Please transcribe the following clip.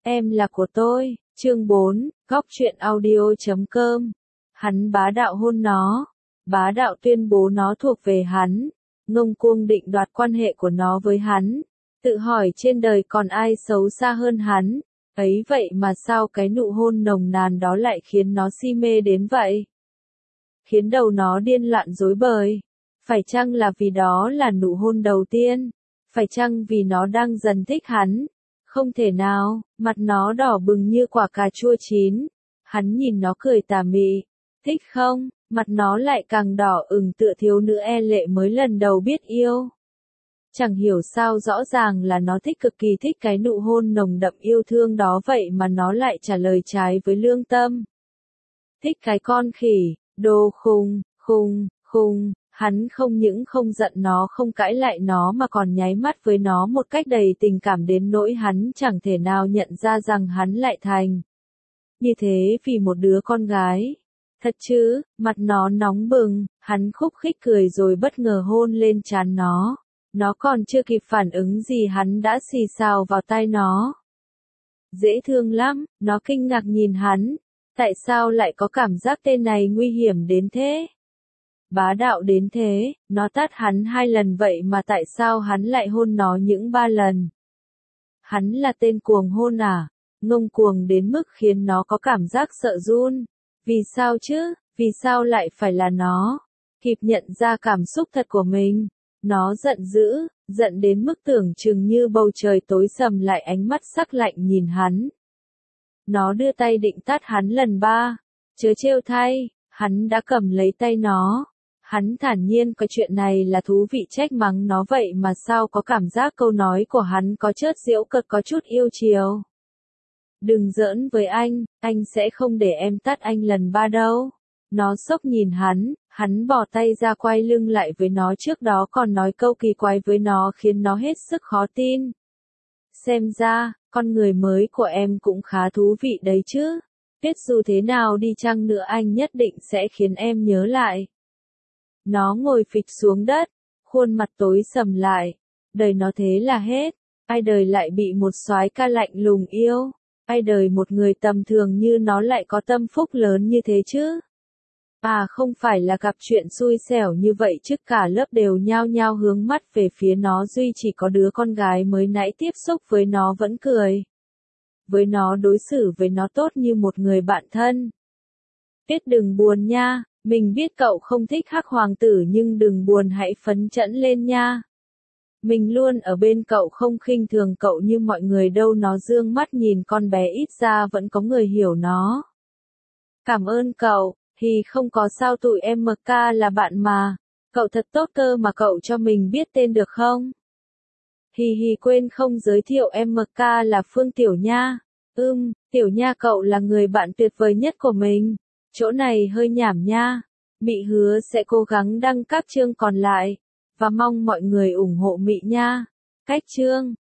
Em là của tôi, chương 4, góc truyện audio.com. Hắn bá đạo hôn nó, bá đạo tuyên bố nó thuộc về hắn, ngông cuồng định đoạt quan hệ của nó với hắn, tự hỏi trên đời còn ai xấu xa hơn hắn, ấy vậy mà sao cái nụ hôn nồng nàn đó lại khiến nó si mê đến vậy? Khiến đầu nó điên loạn rối bời. Phải chăng là vì đó là nụ hôn đầu tiên? Phải chăng vì nó đang dần thích hắn? Không thể nào, mặt nó đỏ bừng như quả cà chua chín. Hắn nhìn nó cười tà mị. Thích không? Mặt nó lại càng đỏ ửng tựa thiếu nữ e lệ mới lần đầu biết yêu. Chẳng hiểu sao rõ ràng là nó thích, cực kỳ thích cái nụ hôn nồng đậm yêu thương đó, vậy mà nó lại trả lời trái với lương tâm. Thích cái con khỉ, đồ khùng, khùng, khùng. Hắn không những không giận nó, không cãi lại nó mà còn nháy mắt với nó một cách đầy tình cảm đến nỗi hắn chẳng thể nào nhận ra rằng hắn lại thành như thế vì một đứa con gái. Thật chứ? Mặt nó nóng bừng, hắn khúc khích cười rồi bất ngờ hôn lên trán nó. Nó còn chưa kịp phản ứng gì hắn đã xì xào vào tai nó. Dễ thương lắm, nó kinh ngạc nhìn hắn. Tại sao lại có cảm giác tên này nguy hiểm đến thế? Bá đạo đến thế, nó tát hắn 2 lần vậy mà tại sao hắn lại hôn nó những 3 lần? Hắn là tên cuồng hôn à? Ngông cuồng đến mức khiến nó có cảm giác sợ run. Vì sao chứ? Vì sao lại phải là nó? Kịp nhận ra cảm xúc thật của mình. Nó giận dữ, giận đến mức tưởng chừng như bầu trời tối sầm lại, ánh mắt sắc lạnh nhìn hắn. Nó đưa tay định tát hắn lần 3. Chớ trêu thay, hắn đã cầm lấy tay nó. Hắn thản nhiên coi chuyện này là thú vị, trách mắng nó vậy mà sao có cảm giác câu nói của hắn có chớt giễu cợt, có chút yêu chiều. Đừng giỡn với anh sẽ không để em tát anh lần 3 đâu. Nó sốc nhìn hắn bỏ tay ra quay lưng lại với nó, trước đó còn nói câu kỳ quái với nó khiến nó hết sức khó tin. Xem ra, con người mới của em cũng khá thú vị đấy chứ. Biết dù thế nào đi chăng nữa anh nhất định sẽ khiến em nhớ lại. Nó ngồi phịch xuống đất, khuôn mặt tối sầm lại. Đời nó thế là hết. Ai đời lại bị một soái ca lạnh lùng yêu. Ai đời một người tầm thường như nó lại có tâm phúc lớn như thế chứ. À, không phải là gặp chuyện xui xẻo như vậy chứ, cả lớp đều nhao nhao hướng mắt về phía nó, duy chỉ có đứa con gái mới nãy tiếp xúc với nó vẫn cười. Với nó, đối xử với nó tốt như một người bạn thân. Biết đừng buồn nha. Mình biết cậu không thích Hắc Hoàng tử nhưng đừng buồn, hãy phấn chấn lên nha. Mình luôn ở bên cậu, không khinh thường cậu như mọi người đâu. Nó dương mắt nhìn con bé, ít ra vẫn có người hiểu nó. Cảm ơn cậu, thì không có sao, tụi em MK là bạn mà. Cậu thật tốt cơ mà, cậu cho mình biết tên được không? Hì quên không giới thiệu, em MK là Phương Tiểu Nha. Tiểu Nha cậu là người bạn tuyệt vời nhất của mình. Chỗ này hơi nhảm nha. Mị hứa sẽ cố gắng đăng các chương còn lại. Và mong mọi người ủng hộ Mị nha. Cách chương